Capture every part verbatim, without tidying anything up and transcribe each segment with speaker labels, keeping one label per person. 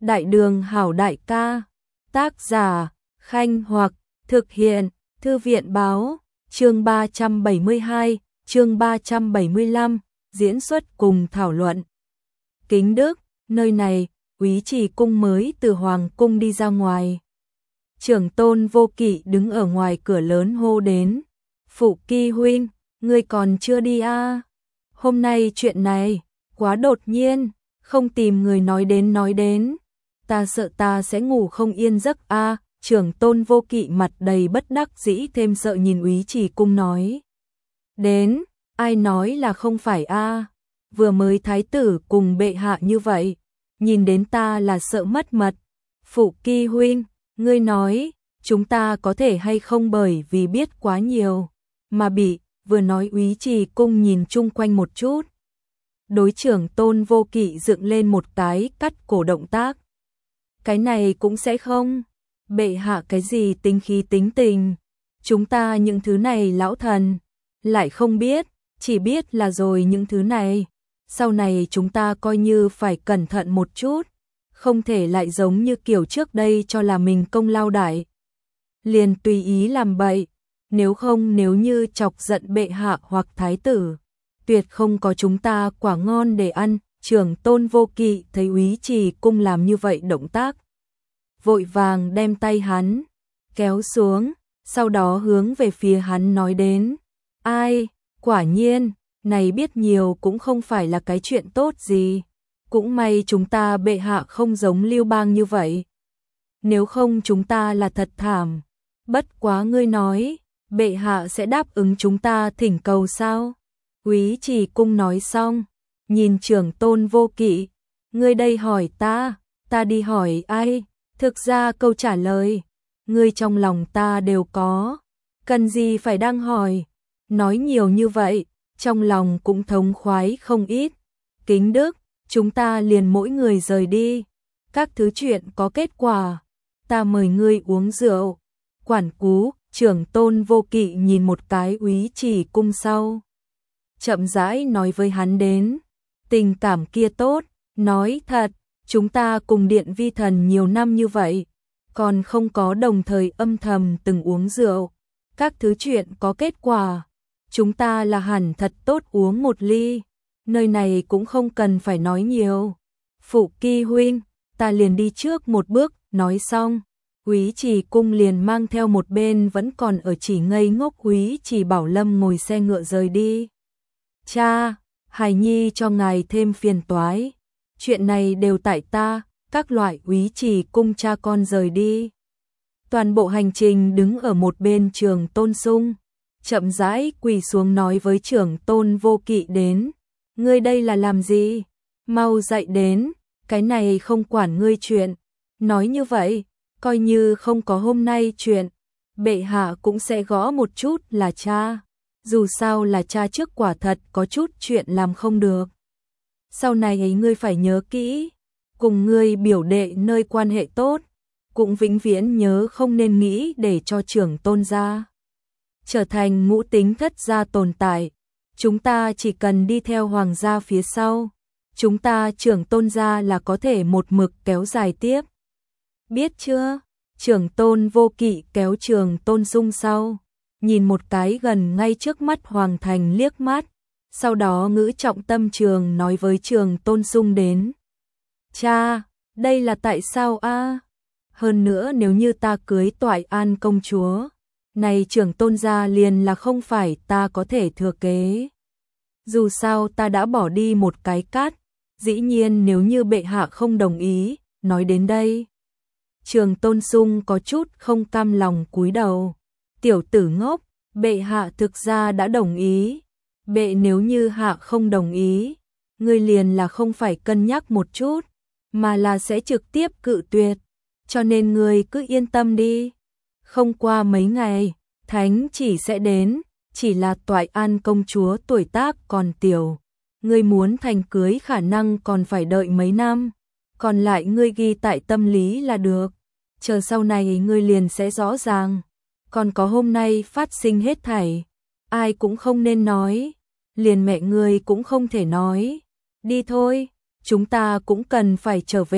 Speaker 1: Đại đường hảo đại ca, tác giả, Khanh Hoặc, thực hiện, Thư viện báo, chương ba trăm bảy mươi hai, chương ba trăm bảy mươi lăm, diễn xuất cùng thảo luận. Kính Đức, nơi này, Úy Trì cung mới từ Hoàng cung đi ra ngoài. Trưởng tôn Vô Kỵ đứng ở ngoài cửa lớn hô đến. Phụ Kỳ huynh, ngươi còn chưa đi à? Hôm nay chuyện này, quá đột nhiên, không tìm người nói đến nói đến. Ta sợ ta sẽ ngủ không yên giấc a. À? Trưởng tôn Vô Kỵ mặt đầy bất đắc dĩ thêm sợ nhìn Úy Trì cung nói. Đến, ai nói là không phải a? À? Vừa mới thái tử cùng bệ hạ như vậy, nhìn đến ta là sợ mất mật. Phụ Kỳ huynh, ngươi nói, chúng ta có thể hay không bởi vì biết quá nhiều, mà bị, vừa nói Úy Trì cung nhìn chung quanh một chút. Đối trưởng tôn Vô Kỵ dựng lên một cái cắt cổ động tác. Cái này cũng sẽ không, bệ hạ cái gì tính khí tính tình, chúng ta những thứ này lão thần, lại không biết, chỉ biết là rồi những thứ này. Sau này chúng ta coi như phải cẩn thận một chút, không thể lại giống như kiểu trước đây cho là mình công lao đại. Liền tùy ý làm bậy, nếu không nếu như chọc giận bệ hạ hoặc thái tử, tuyệt không có chúng ta quả ngon để ăn. Trưởng tôn Vô Kỵ thấy Úy Trì cung làm như vậy động tác, vội vàng đem tay hắn kéo xuống, sau đó hướng về phía hắn nói đến. Ai, quả nhiên, này biết nhiều cũng không phải là cái chuyện tốt gì. Cũng may chúng ta bệ hạ không giống Lưu Bang như vậy. Nếu không chúng ta là thật thảm. Bất quá ngươi nói, bệ hạ sẽ đáp ứng chúng ta thỉnh cầu sao? Úy Trì cung nói xong, nhìn trưởng tôn Vô Kỵ. Ngươi đây hỏi ta, ta đi hỏi ai? Thực ra câu trả lời, ngươi trong lòng ta đều có. Cần gì phải đang hỏi? Nói nhiều như vậy, trong lòng cũng thống khoái không ít. Kính Đức, chúng ta liền mỗi người rời đi. Các thứ chuyện có kết quả, ta mời ngươi uống rượu. Quản cú, trưởng tôn Vô Kỵ nhìn một cái Úy Trì cung sau, chậm rãi nói với hắn đến. Tình cảm kia tốt, nói thật, chúng ta cùng Điện Vi Thần nhiều năm như vậy, còn không có đồng thời âm thầm từng uống rượu. Các thứ chuyện có kết quả, chúng ta là hẳn thật tốt uống một ly. Nơi này cũng không cần phải nói nhiều. Phụ Kỳ huynh, ta liền đi trước một bước. Nói xong, Úy Trì cung liền mang theo một bên vẫn còn ở chỉ ngây ngốc Úy Trì Bảo Lâm ngồi xe ngựa rời đi. Cha, hài nhi cho ngài thêm phiền toái. Chuyện này đều tại ta. Các loại Úy Trì cung cha con rời đi. Toàn bộ hành trình đứng ở một bên Trường Tôn Sung, chậm rãi quỳ xuống nói với trưởng tôn Vô Kỵ đến. Ngươi đây là làm gì? Mau dậy đến, cái này không quản ngươi chuyện. Nói như vậy, coi như không có hôm nay chuyện, bệ hạ cũng sẽ gõ một chút là cha. Dù sao là cha trước quả thật có chút chuyện làm không được. Sau này ấy ngươi phải nhớ kỹ, cùng ngươi biểu đệ nơi quan hệ tốt, cũng vĩnh viễn nhớ không nên nghĩ để cho trưởng tôn gia trở thành ngũ tính thất gia tồn tại. Chúng ta chỉ cần đi theo hoàng gia phía sau, chúng ta trưởng tôn gia là có thể một mực kéo dài tiếp. Biết chưa? Trưởng tôn Vô Kỵ kéo Trường Tôn Sung sau, nhìn một cái gần ngay trước mắt hoàng thành liếc mắt, sau đó ngữ trọng tâm trường nói với Trường Tôn Sung đến. Cha, đây là tại sao a? À? Hơn nữa nếu như ta cưới Toại An công chúa, này trưởng tôn gia liền là không phải ta có thể thừa kế. Dù sao ta đã bỏ đi một cái cát, dĩ nhiên nếu như bệ hạ không đồng ý. Nói đến đây, Trường Tôn Sung có chút không cam lòng cúi đầu. Tiểu tử ngốc, bệ hạ thực ra đã đồng ý. Bệ nếu như hạ không đồng ý, ngươi liền là không phải cân nhắc một chút, mà là sẽ trực tiếp cự tuyệt. Cho nên ngươi cứ yên tâm đi. Không qua mấy ngày, thánh chỉ sẽ đến, chỉ là Toại An công chúa tuổi tác còn tiểu. Ngươi muốn thành cưới khả năng còn phải đợi mấy năm, còn lại ngươi ghi tại tâm lý là được. Chờ sau này ngươi liền sẽ rõ ràng. Còn có hôm nay phát sinh hết thảy, ai cũng không nên nói, liền mẹ ngươi cũng không thể nói. Đi thôi, chúng ta cũng cần phải trở về.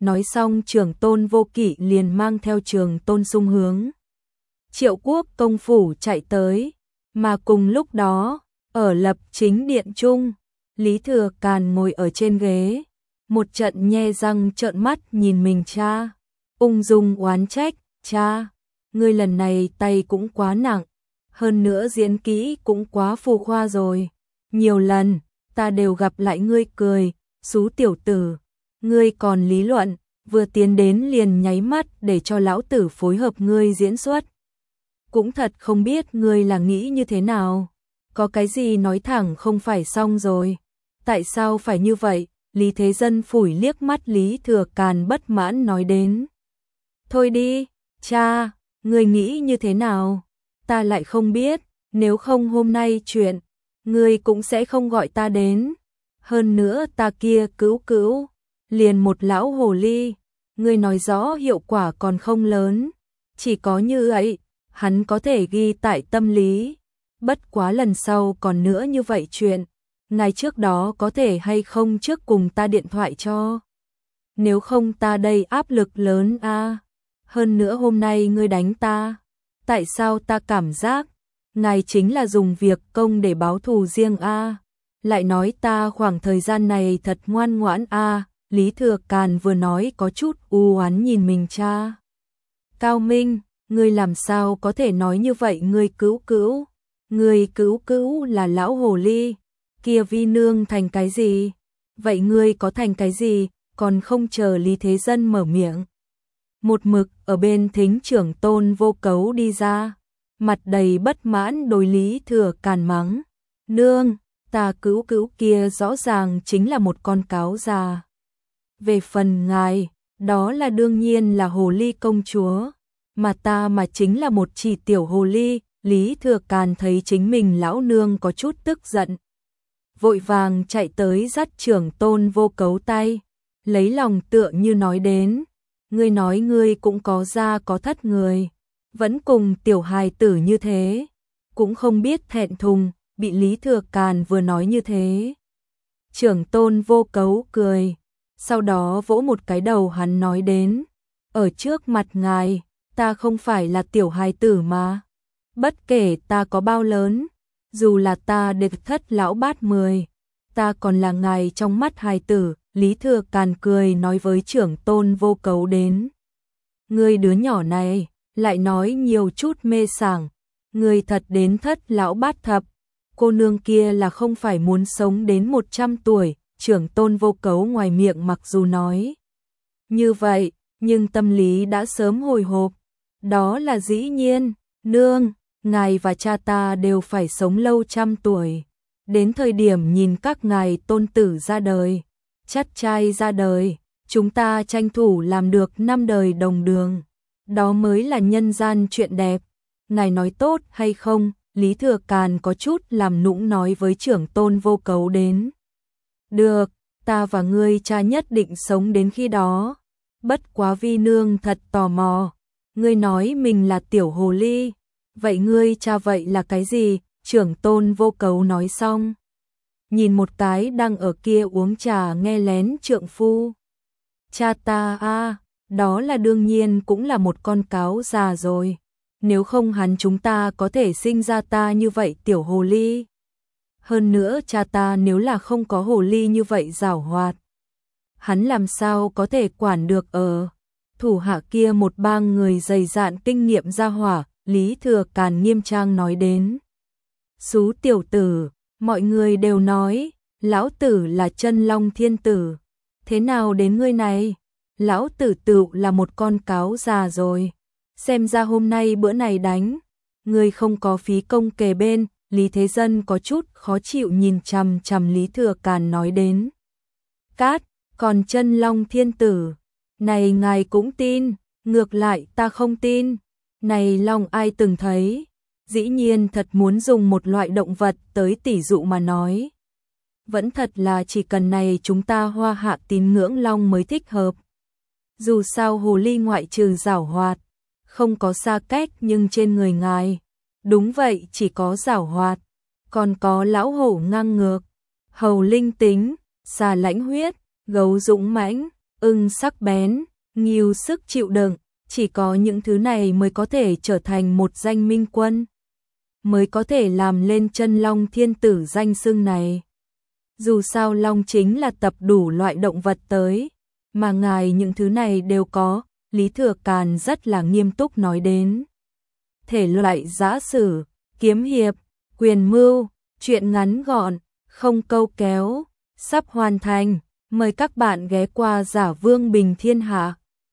Speaker 1: Nói xong Trưởng Tôn Vô Kỵ liền mang theo Trường Tôn Sung hướng Triệu Quốc công phủ chạy tới, mà cùng lúc đó, ở Lập Chính điện trung, Lý Thừa Càn ngồi ở trên ghế, một trận nhe răng trợn mắt nhìn mình cha, ung dung oán trách, cha, ngươi lần này tay cũng quá nặng, hơn nữa diễn kỹ cũng quá phù khoa rồi, nhiều lần, ta đều gặp lại ngươi cười, xú tiểu tử, ngươi còn lý luận, vừa tiến đến liền nháy mắt để cho lão tử phối hợp ngươi diễn xuất. Cũng thật không biết ngươi là nghĩ như thế nào, có cái gì nói thẳng không phải xong rồi, tại sao phải như vậy? Lý Thế Dân phủi liếc mắt Lý Thừa Càn bất mãn nói đến. Thôi đi, cha, ngươi nghĩ như thế nào? Ta lại không biết, nếu không hôm nay chuyện, ngươi cũng sẽ không gọi ta đến. Hơn nữa ta kia cứu cứu, liền một lão hồ ly, ngươi nói rõ hiệu quả còn không lớn. Chỉ có như ấy, hắn có thể ghi tại tâm lý. Bất quá lần sau còn nữa như vậy chuyện. Ngày trước đó có thể hay không trước cùng ta điện thoại cho. Nếu không ta đây áp lực lớn a. À. Hơn nữa hôm nay ngươi đánh ta. Tại sao ta cảm giác ngài chính là dùng việc công để báo thù riêng a? À. Lại nói ta khoảng thời gian này thật ngoan ngoãn a. À. Lý Thừa Càn vừa nói có chút u oán nhìn mình cha. Cao Minh, ngươi làm sao có thể nói như vậy, ngươi cứu cứu? Ngươi cứu cứu là lão hồ ly. Kia vi nương thành cái gì? Vậy ngươi có thành cái gì? Còn không chờ Lý Thế Dân mở miệng. Một mực ở bên thính Trưởng Tôn Vô Cấu đi ra, mặt đầy bất mãn đối Lý Thừa Càn mắng. Nương, ta cứu cứu kia rõ ràng chính là một con cáo già. Về phần ngài, đó là đương nhiên là hồ ly công chúa, mà ta mà chính là một chỉ tiểu hồ ly. Lý Thừa Càn thấy chính mình lão nương có chút tức giận, vội vàng chạy tới dắt Trưởng Tôn Vô Cấu tay, lấy lòng tựa như nói đến, ngươi nói ngươi cũng có gia có thất người, vẫn cùng tiểu hài tử như thế, cũng không biết thẹn thùng, bị Lý Thừa Càn vừa nói như thế. Trưởng Tôn Vô Cấu cười, sau đó vỗ một cái đầu hắn nói đến, ở trước mặt ngài, ta không phải là tiểu hài tử mà, bất kể ta có bao lớn, dù là ta địch thất lão bát mười, ta còn là ngài trong mắt hài tử. Lý Thừa Càn cười nói với Trưởng Tôn Vô Cấu đến. Ngươi đứa nhỏ này, lại nói nhiều chút mê sảng, ngươi thật đến thất lão bát thập, cô nương kia là không phải muốn sống đến một trăm tuổi. Trưởng Tôn Vô Cấu ngoài miệng mặc dù nói như vậy, nhưng tâm lý đã sớm hồi hộp. Đó là dĩ nhiên, nương, ngài và cha ta đều phải sống lâu trăm tuổi. Đến thời điểm nhìn các ngài tôn tử ra đời, chắt trai ra đời, chúng ta tranh thủ làm được năm đời đồng đường. Đó mới là nhân gian chuyện đẹp. Ngài nói tốt hay không? Lý Thừa Càn có chút làm nũng nói với Trưởng Tôn Vô Cấu đến. Được, ta và ngươi cha nhất định sống đến khi đó. Bất quá vi nương thật tò mò. Ngươi nói mình là tiểu hồ ly. Vậy ngươi cha vậy là cái gì? Trưởng Tôn Vô Cấu nói xong, nhìn một cái đang ở kia uống trà nghe lén trượng phu. Cha ta a, à, đó là đương nhiên cũng là một con cáo già rồi. Nếu không hắn chúng ta có thể sinh ra ta như vậy tiểu hồ ly. Hơn nữa cha ta nếu là không có hồ ly như vậy giảo hoạt, hắn làm sao có thể quản được ở thủ hạ kia một bang người dày dạn kinh nghiệm gia hỏa. Lý Thừa Càn nghiêm trang nói đến. Xú tiểu tử, mọi người đều nói, lão tử là chân long thiên tử. Thế nào đến ngươi này? Lão tử tự là một con cáo già rồi. Xem ra hôm nay bữa này đánh, ngươi không có phí công kề bên. Lý Thế Dân có chút khó chịu nhìn chằm chằm Lý Thừa Càn nói đến. Cát, còn chân long thiên tử, này ngài cũng tin, ngược lại ta không tin. Này long ai từng thấy? Dĩ nhiên thật muốn dùng một loại động vật tới tỉ dụ mà nói. Vẫn thật là chỉ cần này chúng ta hoa hạ tín ngưỡng long mới thích hợp. Dù sao hồ ly ngoại trừ giảo hoạt, không có xa cách, nhưng trên người ngài, đúng vậy chỉ có giảo hoạt, còn có lão hổ ngang ngược, hầu linh tính, xà lãnh huyết, gấu dũng mãnh, ưng sắc bén, ngưu sức chịu đựng, chỉ có những thứ này mới có thể trở thành một danh minh quân, mới có thể làm lên chân Long Thiên Tử danh xưng này. Dù sao Long chính là tập đủ loại động vật tới, mà ngài những thứ này đều có, Lý Thừa Càn rất là nghiêm túc nói đến. Thể loại giã sử, kiếm hiệp, quyền mưu, truyện ngắn gọn, không câu kéo, sắp hoàn thành, mời các bạn ghé qua Giả Vương Bình Thiên Hạ.